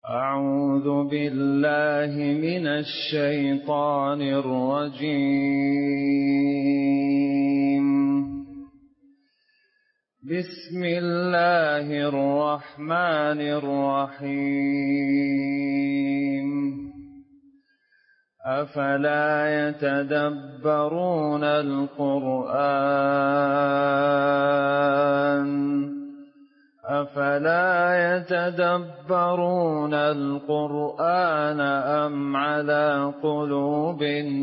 أعوذ بالله من الشيطان الرجيم. بسم الله الرحمن الرحيم. أفلا يتدبرون القرآن أم على قلوب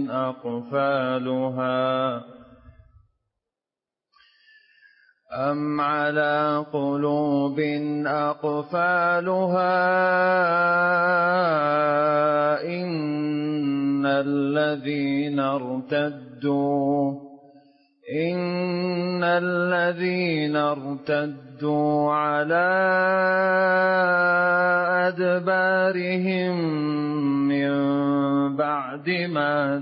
أقفالها إن الذين ارتدوا على أدبارهم من بعد ما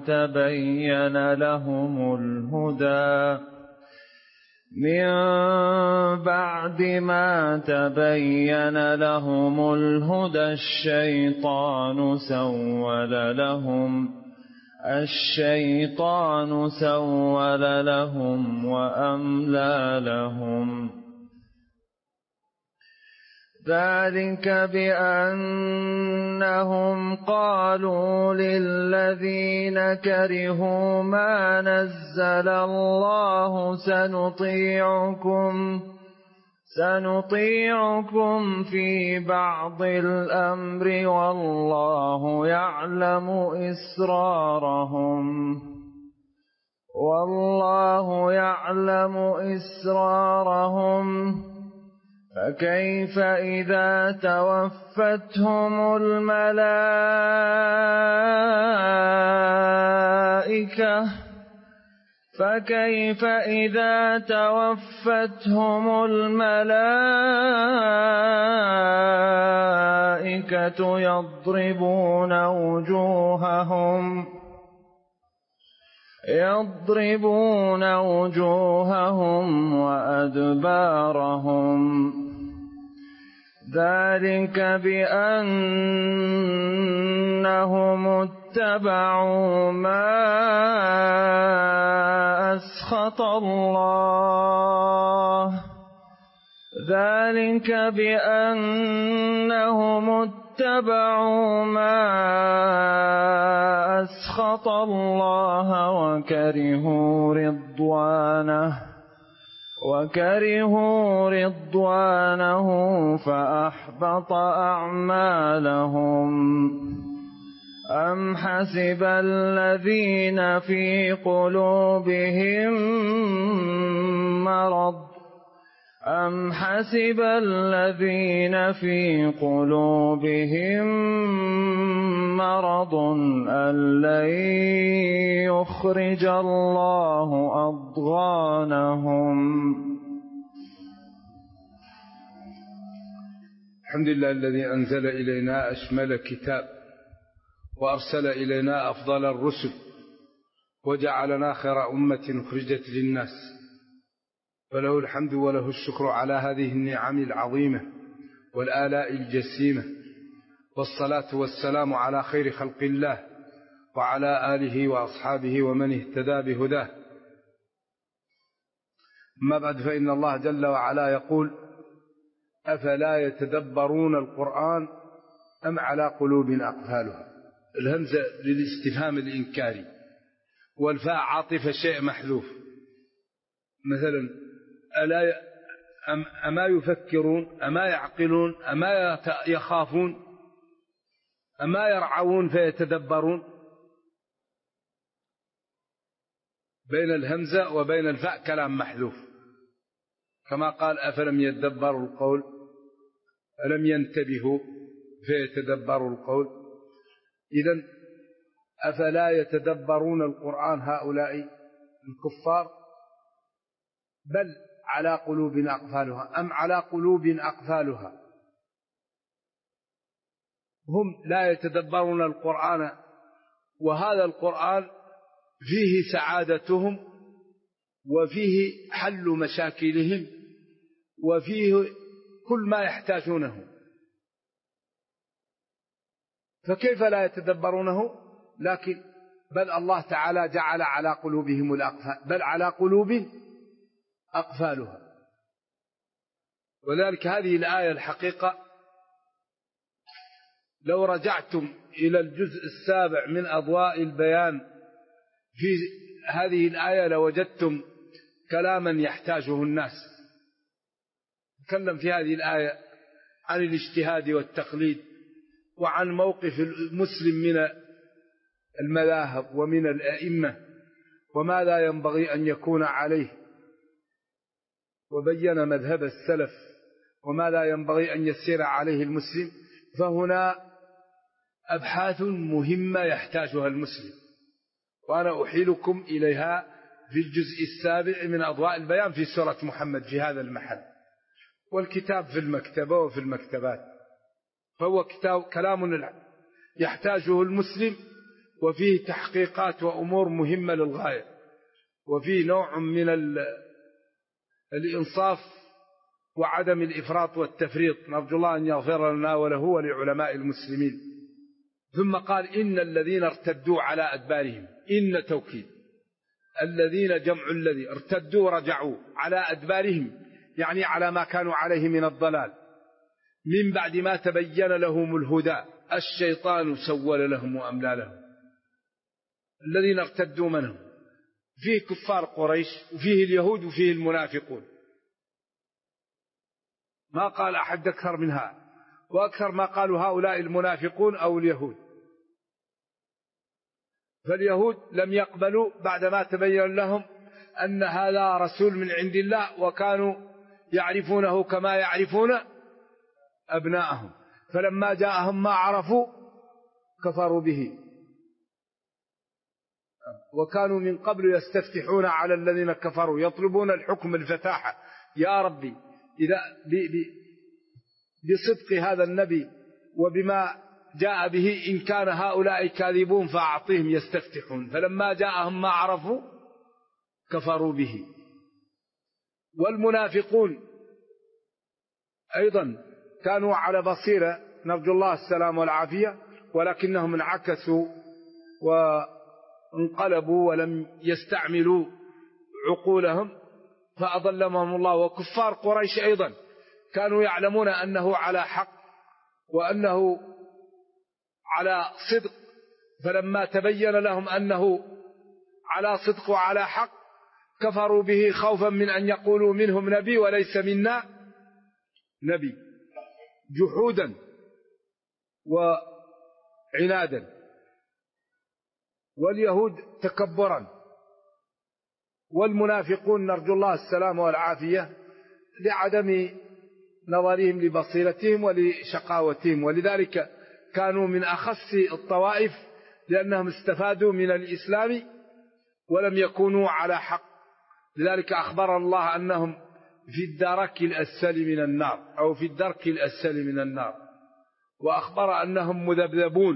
تبين لهم الهدى الشيطان سول لهم وأملى لهم. ذلك بأنهم قالوا للذين كرهوا ما نزل الله سنطيعكم في بعض الأمر والله يعلم إسرارهم فكيف إذا توفتهم الملائكة يضربون وجوههم وأدبارهم. ذلك بأنهم اتبعوا ما أسخط الله وكرهوا رضوانه فأحبط أعمالهم. أم حسب الذين في قلوبهم مرض أن لن يخرج الله أضغانهم. الحمد لله الذي أنزل إلينا أشمل كتاب وأرسل إلينا أفضل الرسل وجعلنا خير أمة أخرجت للناس، فله الحمد وله الشكر على هذه النعم العظيمة والآلاء الجسيمة، والصلاة والسلام على خير خلق الله وعلى آله وأصحابه ومن اهتدى بهداه. أما بعد، فإن الله جل وعلا يقول: أفلا يتدبرون القرآن أم على قلوب أقفالها. الهمزة للاستفهام الإنكاري، والفاء عاطفة شيء محذوف. مثلا: أما يفكرون، أما يعقلون، أما يخافون، أما يرعون فيتدبرون. بين الهمزة وبين الفاء كلام محذوف، كما قال: أفلم يدبروا القول، ألم ينتبهوا فيتدبروا القول. إذن أفلا يتدبرون القرآن هؤلاء الكفار، بل على قلوب أقفالها، أم على قلوب أقفالها. هم لا يتدبرون القرآن، وهذا القرآن فيه سعادتهم وفيه حل مشاكلهم وفيه كل ما يحتاجونه. فكيف لا يتدبرونه؟ لكن بل الله تعالى جعل على قلوبهم الأقفال، بل على قلوب أقفالها. ولذلك هذه الآية الحقيقة لو رجعتم إلى الجزء 7 من أضواء البيان في هذه الآية لوجدتم كلاما يحتاجه الناس. تكلم في هذه الآية عن الاجتهاد والتقليد، وعن موقف المسلم من المذاهب ومن الأئمة وماذا ينبغي أن يكون عليه، وبين مذهب السلف وماذا ينبغي أن يسير عليه المسلم. فهنا أبحاث مهمة يحتاجها المسلم، وأنا أحيلكم إليها في الجزء 7 من أضواء البيان في سورة محمد في هذا المحل. والكتاب في المكتبة وفي المكتبات، فهو كلام يحتاجه المسلم، وفيه تحقيقات وأمور مهمة للغاية، وفيه نوع من الإنصاف وعدم الإفراط والتفريط. نرجو الله أن يغفر لنا وله ولعلماء المسلمين. ثم قال إن الذين ارتدوا على أدبارهم، إن توكيد، الذين جمع الذي ارتدوا رجعوا على أدبارهم، يعني على ما كانوا عليه من الضلال، من بعد ما تبين لهم الهدى الشيطان سول لهم وأملى لهم. الذين ارتدوا منهم فيه كفار قريش وفيه اليهود وفيه المنافقون، ما قال أحد أكثر منها، وأكثر ما قالوا هؤلاء المنافقون أو اليهود. فاليهود لم يقبلوا بعدما تبين لهم أن هذا رسول من عند الله، وكانوا يعرفونه كما يعرفون أبناءهم، فلما جاءهم ما عرفوا كفروا به. وكانوا من قبل يستفتحون على الذين كفروا يطلبون الحكم الفتاحة. يا ربي إذا بصدق هذا النبي وبما جاء به إن كان هؤلاء كاذبون فأعطيهم يستفتحون، فلما جاءهم ما عرفوا كفروا به. والمنافقون أيضا كانوا على بصيرة، نرجو الله السلام والعافية، ولكنهم انعكسوا وانقلبوا ولم يستعملوا عقولهم فأضلهم الله. وكفار قريش أيضا كانوا يعلمون أنه على حق وأنه على صدق، فلما تبين لهم أنه على صدق وعلى حق كفروا به خوفا من أن يقولوا منهم نبي وليس منا نبي، جحودا وعنادا. واليهود تكبرا، والمنافقون نرجو الله السلام والعافية لعدم نظرهم لبصيرتهم ولشقاوتهم. ولذلك كانوا من أخص الطوائف لأنهم استفادوا من الإسلام ولم يكونوا على حق. لذلك أخبر الله أنهم في الدرك الأسفل من النار أو في الدرك الأسفل من النار، وأخبر أنهم مذبذبون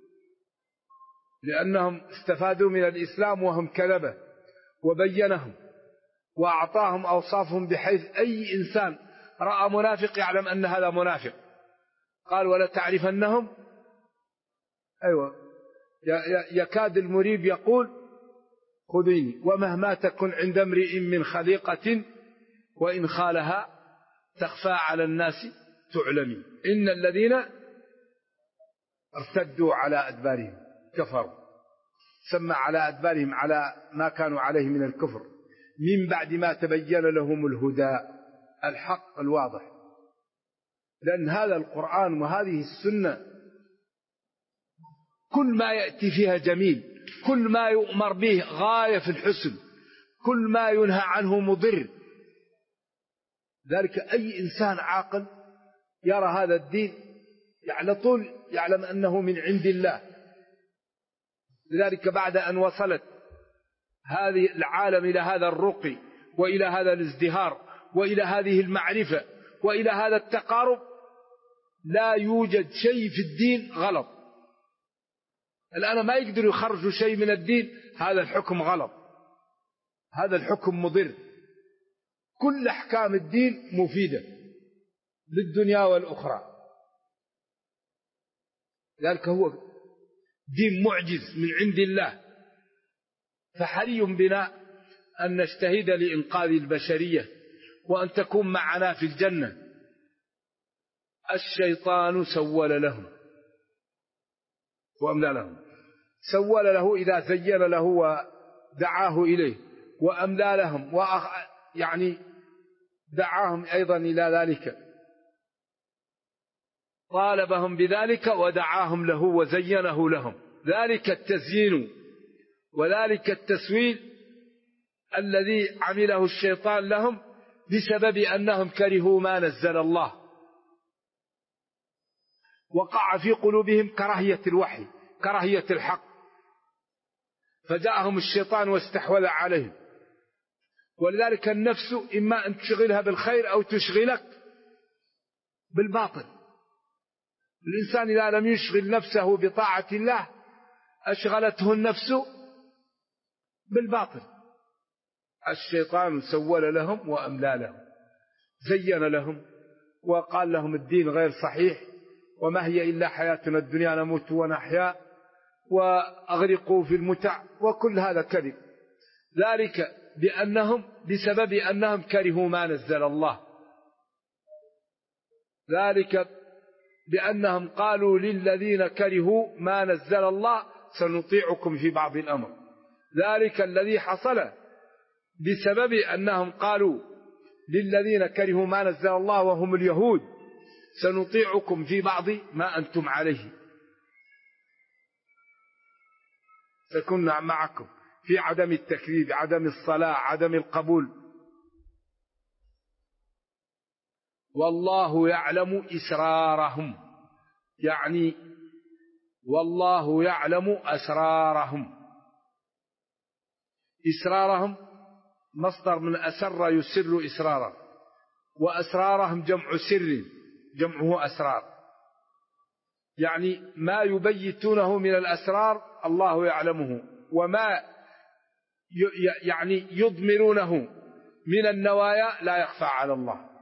لأنهم استفادوا من الإسلام وهم كذبة، وبينهم وأعطاهم أوصافهم بحيث أي إنسان رأى منافق يعلم أن هذا منافق. قال ولا تعرفنهم، أيوة، يكاد المريب يقول خذيني، ومهما تكن عند امرئ من خليقة وإن خالها تخفى على الناس تعلمي. إن الذين ارتدوا على أدبارهم كفروا، سمى على أدبارهم على ما كانوا عليه من الكفر، من بعد ما تبين لهم الهدى الحق الواضح. لأن هذا القرآن وهذه السنة كل ما يأتي فيها جميل، كل ما يؤمر به غاية في الحسن، كل ما ينهى عنه مضر. ذلك أي إنسان عاقل يرى هذا الدين على طول يعلم أنه من عند الله. لذلك بعد أن وصلت هذه العالم إلى هذا الرقي وإلى هذا الازدهار وإلى هذه المعرفة وإلى هذا التقارب، لا يوجد شيء في الدين غلط. الآن ما يقدر يخرجوا شيء من الدين، هذا الحكم غلط، هذا الحكم مضر. كل أحكام الدين مفيدة للدنيا والأخرى. ذلك هو دين معجز من عند الله. فحري بنا أن نجتهد لإنقاذ البشرية وأن تكون معنا في الجنة. الشيطان سول لهم وأملى لهم. سول له إذا زين له ودعاه إليه، وأملى لهم يعني دعاهم أيضا إلى ذلك، طالبهم بذلك ودعاهم له وزينه لهم. ذلك التزيين وذلك التسويل الذي عمله الشيطان لهم بسبب أنهم كرهوا ما نزل الله، وقع في قلوبهم كراهية الوحي، كراهية الحق، فجاءهم الشيطان واستحوذ عليهم. ولذلك النفس إما أن تشغلها بالخير أو تشغلك بالباطل. الإنسان إذا لم يشغل نفسه بطاعة الله أشغلته النفس بالباطل. الشيطان سول لهم وأملى لهم، زين لهم وقال لهم الدين غير صحيح، وما هي إلا حياتنا الدنيا نموت ونحيا، وأغرقوا في المتع، وكل هذا كذب. ذلك بسبب أنهم كرهوا ما نزل الله. ذلك بأنهم قالوا للذين كرهوا ما نزل الله سنطيعكم في بعض الأمر. ذلك الذي حصل بسبب أنهم قالوا للذين كرهوا ما نزل الله وهم اليهود سنطيعكم في بعض ما أنتم عليه، سكنا معكم في عدم التكذيب، عدم الصلاة، عدم القبول. والله يعلم إسرارهم، يعني والله يعلم أسرارهم. إسرارهم مصدر من أسر يسر إسرارا، وأسرارهم جمع سر، جمعه أسرار، يعني ما يبيتونه من الأسرار الله يعلمه، وما يعني يضمرونه من النوايا لا يخفى على الله.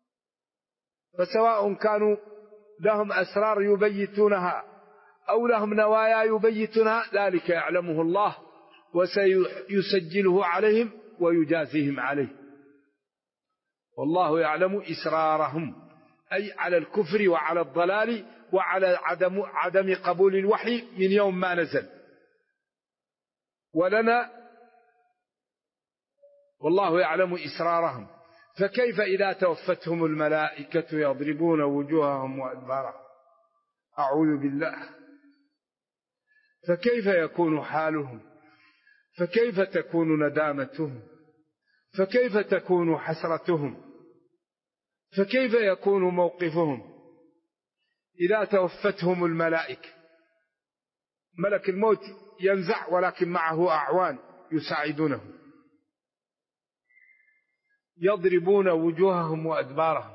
فسواء كانوا لهم أسرار يبيتونها أو لهم نوايا يبيتونها ذلك يعلمه الله، وسيسجله عليهم ويجازيهم عليه. والله يعلم إسرارهم، أي على الكفر وعلى الضلال وعلى عدم قبول الوحي من يوم ما نزل. ولنا والله يعلم إسرارهم. فكيف إذا توفتهم الملائكة يضربون وجوههم وأدبارهم؟ أعوذ بالله. فكيف يكون حالهم؟ فكيف تكون ندامتهم؟ فكيف تكون حسرتهم؟ فكيف يكون موقفهم إذا توفتهم الملائكة؟ ملك الموت ينزع ولكن معه أعوان يساعدونه. يضربون وجوههم وأدبارهم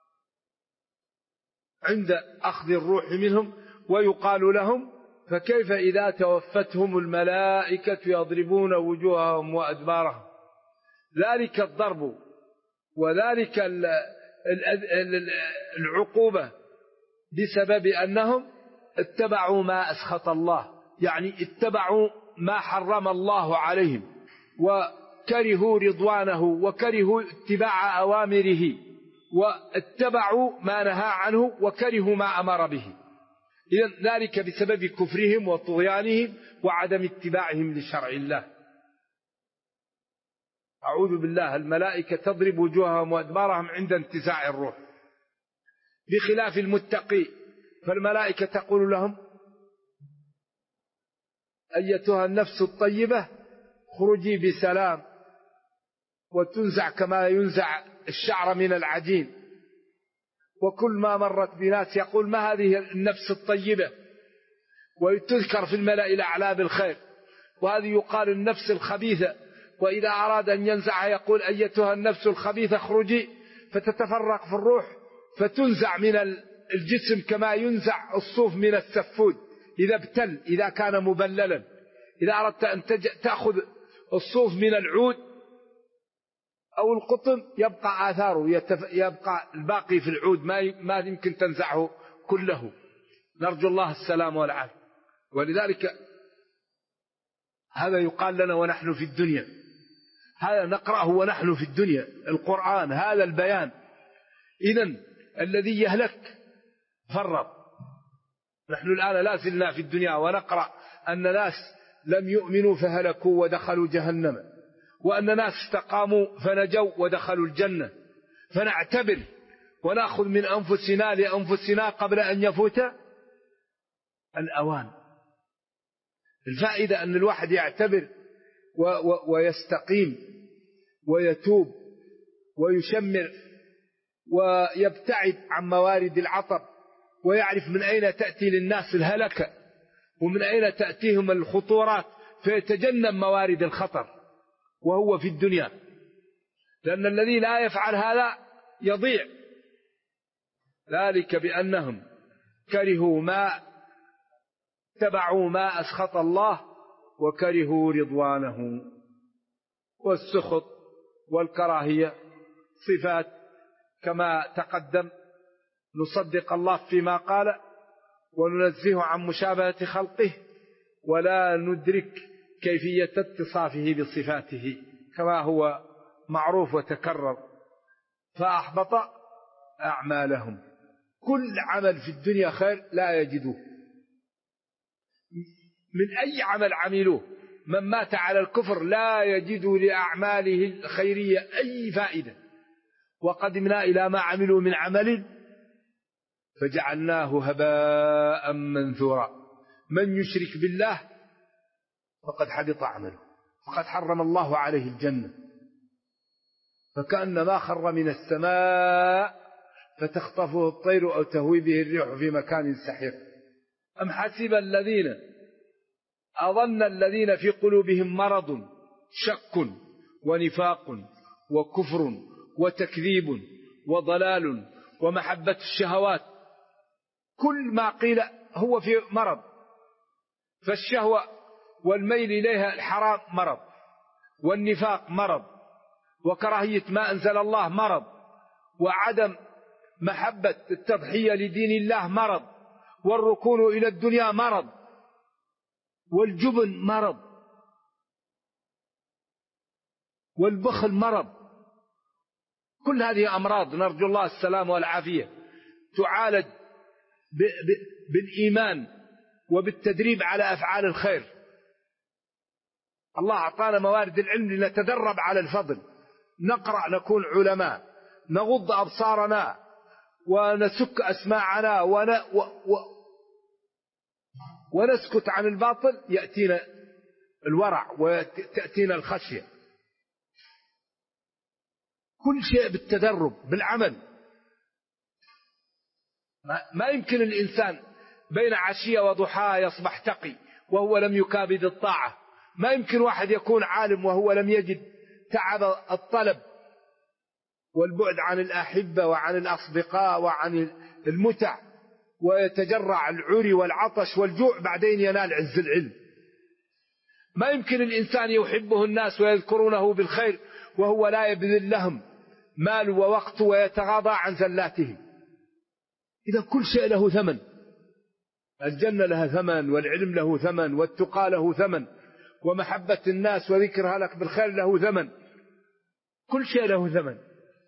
عند أخذ الروح منهم، ويقال لهم فكيف إذا توفتهم الملائكة يضربون وجوههم وأدبارهم. ذلك الضرب وذلك العقوبة بسبب أنهم اتبعوا ما أسخط الله، يعني اتبعوا ما حرم الله عليهم، وكرهوا رضوانه وكرهوا اتباع أوامره، واتبعوا ما نهى عنه وكرهوا ما أمر به. إذن ذلك بسبب كفرهم وطغيانهم وعدم اتباعهم لشرع الله. أعوذ بالله. الملائكة تضرب وجوههم وأدبارهم عند انتزاع الروح، بخلاف المتقي، فالملائكة تقول لهم أيتها النفس الطيبة خرجي بسلام، وتنزع كما ينزع الشعر من العجين. وكل ما مرت بناس يقول ما هذه النفس الطيبة، وتذكر في الملأ الأعلى بالخير. وهذه يقال النفس الخبيثة، وإذا أراد أن ينزعها يقول أيتها النفس الخبيثة اخرجي، فتتفرق في الروح فتنزع من الجسم كما ينزع الصوف من السفود إذا ابتل، إذا كان مبللا. إذا أردت أن تأخذ الصوف من العود أو القطن يبقى آثاره، يبقى الباقي في العود، ما يمكن تنزعه كله. نرجو الله السلام والعافية. ولذلك هذا يقال لنا ونحن في الدنيا، هذا نقرأه ونحن في الدنيا، القرآن هذا البيان. إذن الذي يهلك فرط. نحن الآن لا زلنا في الدنيا ونقرأ أن ناس لم يؤمنوا فهلكوا ودخلوا جهنم، وأن ناس استقاموا فنجوا ودخلوا الجنة. فنعتبر ونأخذ من أنفسنا لأنفسنا قبل أن يفوت الأوان. الفائدة أن الواحد يعتبر ويستقيم ويتوب ويشمر ويبتعد عن موارد العطب، ويعرف من أين تأتي للناس الهلكة ومن أين تأتيهم الخطورات، فيتجنب موارد الخطر وهو في الدنيا. لأن الذي لا يفعل هذا يضيع. ذلك بأنهم كرهوا ما اتبعوا ما أسخط الله وكرهوا رضوانه. والسخط والكراهية صفات كما تقدم، نصدق الله فيما قال وننزه عن مشابهة خلقه ولا ندرك كيفية اتصافه بصفاته كما هو معروف وتكرر. فأحبط أعمالهم. كل عمل في الدنيا خير لا يجدوه، من أي عمل عملوه. من مات على الكفر لا يجد لأعماله الخيرية أي فائدة. وقدمنا إلى ما عملوا من عمل فجعلناه هباء منثورا. من يشرك بالله فقد حبط عمله، فقد حرم الله عليه الجنة. فكأنما خر من السماء فتخطفه الطير أو تهوي به الريح في مكان سحيق. أم حسب الذين أظن الذين في قلوبهم مرض شك ونفاق وكفر وتكذيب وضلال ومحبة الشهوات. كل ما قيل هو في مرض. فالشهوة والميل إليها الحرام مرض، والنفاق مرض، وكراهية ما أنزل الله مرض، وعدم محبة التضحية لدين الله مرض، والركون إلى الدنيا مرض، والجبن مرض، والبخل مرض. كل هذه أمراض نرجو الله السلام والعافية، تعالج بالإيمان وبالتدريب على أفعال الخير. الله أعطانا موارد العلم لنتدرب على الفضل، نقرأ نكون علماء، نغض أبصارنا ونسك أسماعنا ونسكت عن الباطل، يأتينا الورع وتأتينا الخشية. كل شيء بالتدرب بالعمل. ما يمكن الإنسان بين عشية وضحاها يصبح تقي وهو لم يكابد الطاعة. ما يمكن واحد يكون عالم وهو لم يجد تعب الطلب والبعد عن الأحبة وعن الأصدقاء وعن المتع، ويتجرع العري والعطش والجوع بعدين ينال عز العلم. ما يمكن الإنسان يحبه الناس ويذكرونه بالخير وهو لا يبذل لهم مال ووقت ويتغاضى عن زلاتهم. إذا كل شيء له ثمن. الجنة لها ثمن، والعلم له ثمن، والتقى له ثمن، ومحبة الناس وذكرها لك بالخير له ثمن. كل شيء له ثمن.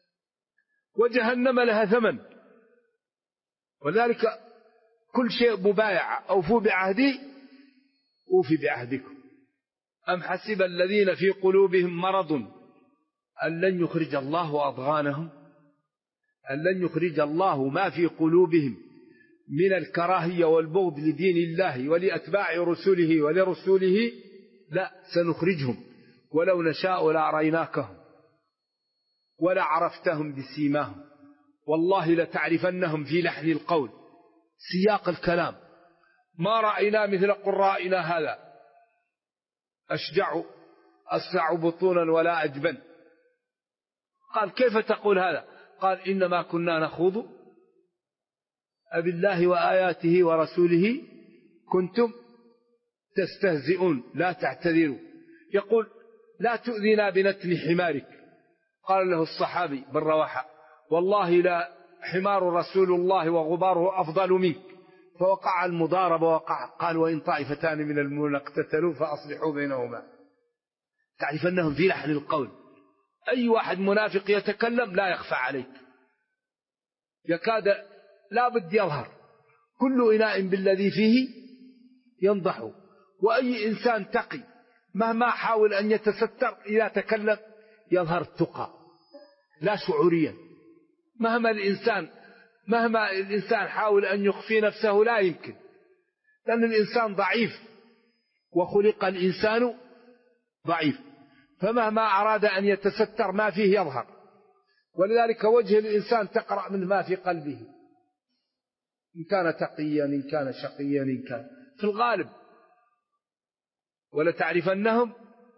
وجهنم لها ثمن. ولذلك كل شيء مبايع. أوفوا بعهدي أوفي بعهدكم. أم حسب الذين في قلوبهم مرض أن لن يخرج الله أضغانهم. أن لن يخرج الله ما في قلوبهم من الكراهية والبغض لدين الله ولأتباع رسله ولرسوله. لا، سنخرجهم ولو نشاء لأريناكهم ولعرفتهم بسيماهم والله لتعرفنهم في لحن القول. سياق الكلام. ما رأينا مثل قرائنا هذا، أشجع أسرع بطونا ولا أجبن. قال كيف تقول هذا؟ قال إنما كنا نخوض أبالله وآياته ورسوله كنتم تستهزئون لا تعتذروا. يقول لا تؤذنا بنتن حمارك. قال له الصحابي بالرواحة والله لا حمار رسول الله وغباره أفضل منك، فوقع المضاربة قال وإن طائفتان من المؤمنين اقتتلوا فأصلحوا بينهما. تعرف أنهم في لحن القول. أي واحد منافق يتكلم لا يخفى عليك، يكاد لا بد يظهر. كل إناء بالذي فيه ينضح. وأي إنسان تقي مهما حاول أن يتستر إذا تكلم يظهر التقى لا شعوريا. مهما الإنسان حاول أن يخفي نفسه لا يمكن، لأن الإنسان ضعيف وخلق الإنسان ضعيف، فمهما أراد أن يتستر ما فيه يظهر. ولذلك وجه الإنسان تقرأ من ما في قلبه، إن كان تقيا إن كان شقيا إن كان في الغالب. ولا تعرفنهم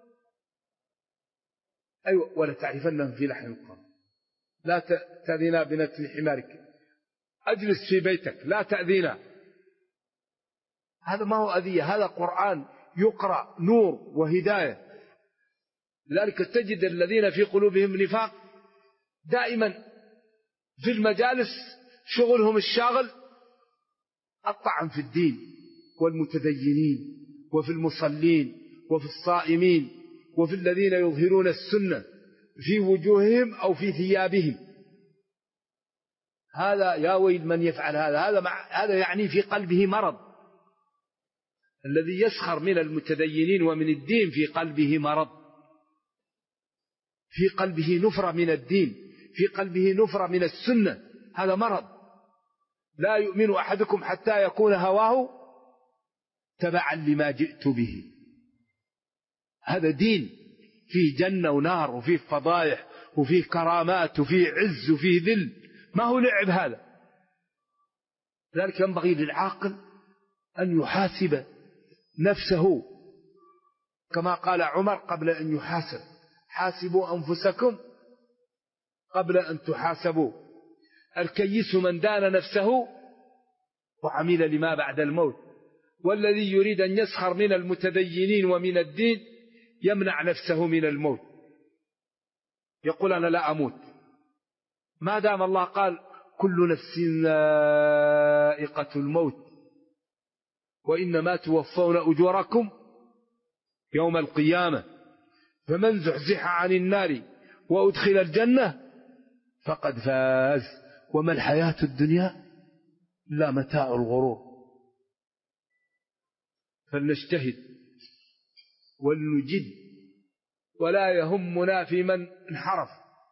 في لحن القول. لا تأذينا بنتل حمارك، أجلس في بيتك لا تأذينا. هذا ما هو أذية، هذا قرآن يقرأ نور وهداية. لذلك تجد الذين في قلوبهم نفاق دائما في المجالس شغلهم الشاغل الطعن في الدين والمتدينين وفي المصلين وفي الصائمين وفي الذين يظهرون السنة في وجوههم أو في ثيابهم. هذا يا ويل من يفعل هذا يعني في قلبه مرض. الذي يسخر من المتدينين ومن الدين في قلبه مرض، في قلبه نفرة من الدين، في قلبه نفرة من السنة. هذا مرض. لا يؤمن أحدكم حتى يكون هواه تبعا لما جئت به. هذا دين فيه جنة ونار وفيه فضائح وفيه كرامات وفيه عز وفيه ذل، ما هو لعب هذا. لذلك ينبغي للعاقل أن يحاسب نفسه كما قال عمر قبل أن يحاسب: حاسبوا أنفسكم قبل أن تحاسبوا. الكيس من دان نفسه وعمل لما بعد الموت. والذي يريد أن يسخر من المتدينين ومن الدين يمنع نفسه من الموت، يقول أنا لا أموت، ما دام الله قال كل نفس ذائقة الموت وإنما توفون أجوركم يوم القيامة فمن زحزح عن النار وأدخل الجنة فقد فاز وما الحياة الدنيا إلا متاع الغرور. فلنجتهد ولنجد ولا يهمنا في من انحرف.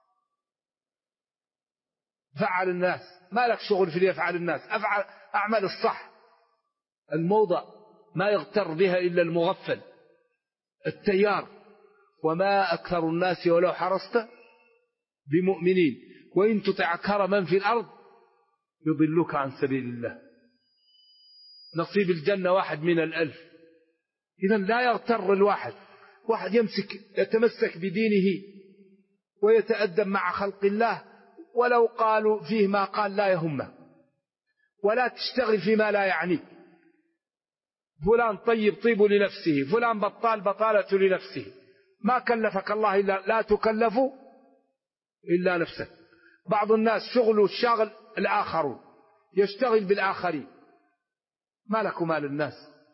فعل الناس، ما لك شغل في يفعل الناس، أعمل الصح. الموضع ما يغتر بها إلا المغفل التيار. وما أكثر الناس ولو حرصت بمؤمنين وإن تطع أكثر من في الأرض يضلوك عن سبيل الله. نصيب الجنة 1 من 1000. إذن لا يغتر الواحد. واحد يتمسك بدينه ويتأدب مع خلق الله ولو قالوا فيه ما قال لا يهمه، ولا تشتغل فيما لا يعنيك. فلان طيب طيب لنفسه، فلان بطال بطالة لنفسه. ما كلفك الله إلا لا تكلف إلا نفسك. بعض الناس شغله الشاغل الآخرون، يشتغل بالآخرين. ما لك مال الناس،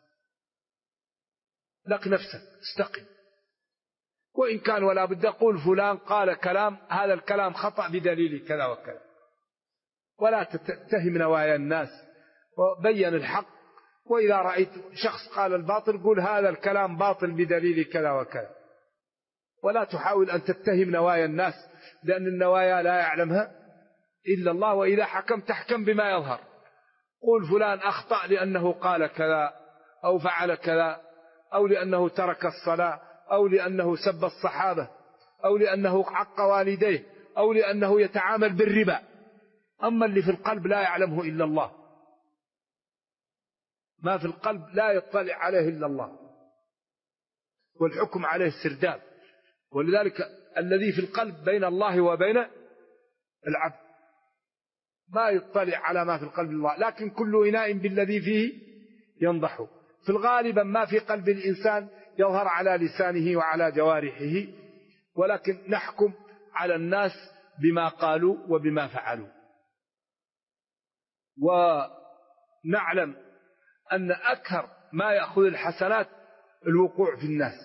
لك نفسك، استقم. وإن كان ولا بد قول فلان قال كلام، هذا الكلام خطأ بدليل كذا وكذا، ولا تتهم نوايا الناس وبين الحق. وإذا رأيت شخص قال الباطل قول هذا الكلام باطل بدليل كذا وكذا، ولا تحاول أن تتهم نوايا الناس، لأن النوايا لا يعلمها إلا الله. وإذا حكمت تحكم بما يظهر. قول فلان أخطأ لأنه قال كذا أو فعل كذا، أو لأنه ترك الصلاة، أو لأنه سب الصحابة، أو لأنه عق والديه، أو لأنه يتعامل بالربا. أما اللي في القلب لا يعلمه إلا الله. ما في القلب لا يطلع عليه إلا الله، والحكم عليه السرداب. ولذلك الذي في القلب بين الله وبين العبد، ما يطلع على ما في القلب الله. لكن كل إناء بالذي فيه ينضح. في الغالب ما في قلب الإنسان يظهر على لسانه وعلى جوارحه، ولكن نحكم على الناس بما قالوا وبما فعلوا. ونعلم أن أكثر ما يأخذ الحسنات الوقوع في الناس،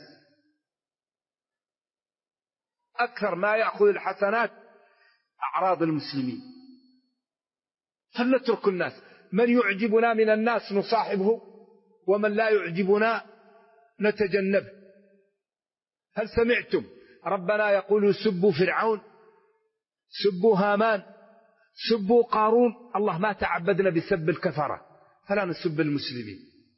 أكثر ما يأخذ الحسنات أعراض المسلمين. فلنترك الناس، من يعجبنا من الناس نصاحبه، ومن لا يعجبنا نتجنبه. هل سمعتم ربنا يقول سبوا فرعون، سبوا هامان، سبوا قارون؟ الله ما تعبدنا بسب الكفرة، فلا نسب المسلمين.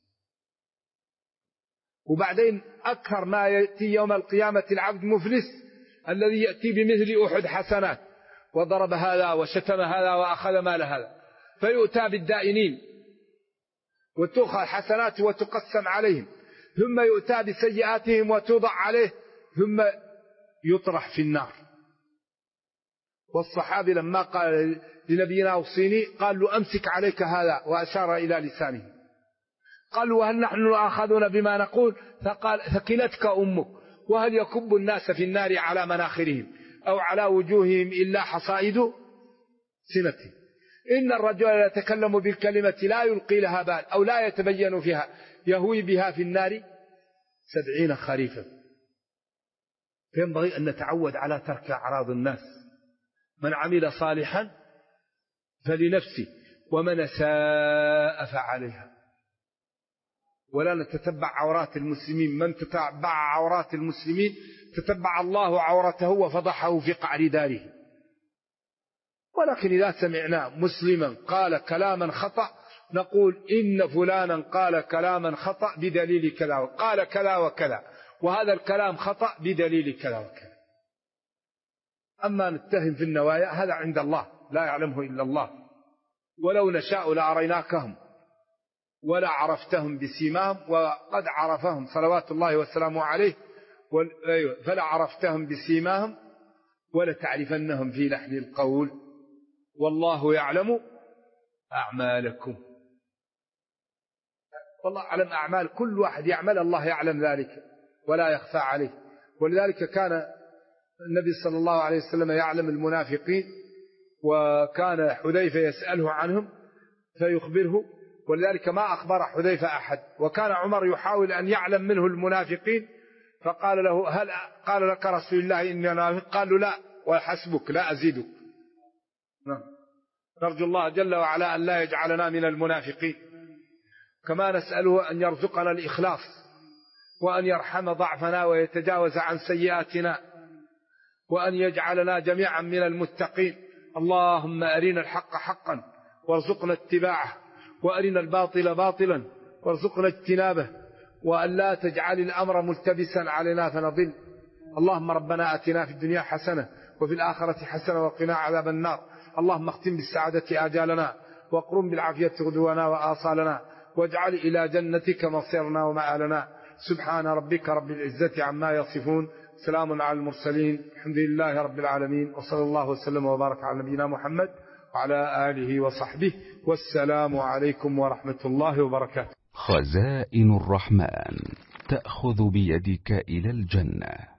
وبعدين أكثر ما يأتي يوم القيامة العبد مفلس الذي يأتي بمثل أحد حسنات، وضرب هذا وشتم هذا وأخذ مال هذا، فيؤتى بالدائنين وتؤخذ حسنات وتقسم عليهم، ثم يؤتى بسيئاتهم وتوضع عليه، ثم يطرح في النار. والصحابي لما قال لنبينا أوصيني قال له أمسك عليك هذا، وأشار إلى لسانه. قالوا وهل نحن آخذون بما نقول؟ فقال ثكلتك أمك. وهل يكب الناس في النار على مناخرهم أو على وجوههم إلا حصائد سنتهم؟ إن الرجل يتكلم بالكلمة لا يلقي لها بال أو لا يتبين فيها يهوي بها في النار 70 خريفا. فينبغي أن نتعود على ترك أعراض الناس. من عمل صالحا فلنفسه ومن أساء فعليها. ولا نتتبع عورات المسلمين، من تتبع عورات المسلمين تتبع الله عورته وفضحه في قعر داره. ولكن إذا سمعنا مسلما قال كلاما خطأ نقول إن فلانا قال كلاما خطأ بدليل كذا، وقال كذا وكذا، وهذا الكلام خطأ بدليل كذا وكذا. أما نتهم في النوايا هذا عند الله لا يعلمه إلا الله. ولو نشاء لأريناكهم ولا عرفتهم بسيماهم، وقد عرفهم صلوات الله وسلامه عليه، فلا عرفتهم بسيماهم ولتعرفنهم في لحن القول، والله يعلم أعمالكم. والله يعلم أعمال كل واحد يعمل، الله يعلم ذلك ولا يخفى عليه. ولذلك كان النبي صلى الله عليه وسلم يعلم المنافقين، وكان حذيفة يسأله عنهم فيخبره، ولذلك ما أخبر حذيفة أحد. وكان عمر يحاول أن يعلم منه المنافقين، فقال له هل قال لك رسول الله إني منافق؟ قال له لا، وحسبك لا أزيدك. نرجو الله جل وعلا أن لا يجعلنا من المنافقين. كما نسأله أن يرزقنا الإخلاص، وأن يرحم ضعفنا ويتجاوز عن سيئاتنا، وأن يجعلنا جميعا من المتقين. اللهم أرنا الحق حقا وارزقنا اتباعه، وأرنا الباطل باطلا وارزقنا اجتنابه، وأن لا تجعل الأمر ملتبسا علينا فنضل. اللهم ربنا آتنا في الدنيا حسنة وفي الآخرة حسنة وقنا عذاب النار. اللهم اختم بالسعادة آجالنا، واقرم بالعافية غدونا وآصالنا، واجعل إلى جنتك مصيرنا ومآلنا. سبحان ربك رب العزة عما يصفون، سلام على المرسلين، الحمد لله رب العالمين، وصلى الله وسلم وبارك على نبينا محمد وعلى آله وصحبه، والسلام عليكم ورحمة الله وبركاته. خزائن الرحمن تأخذ بيدك إلى الجنة.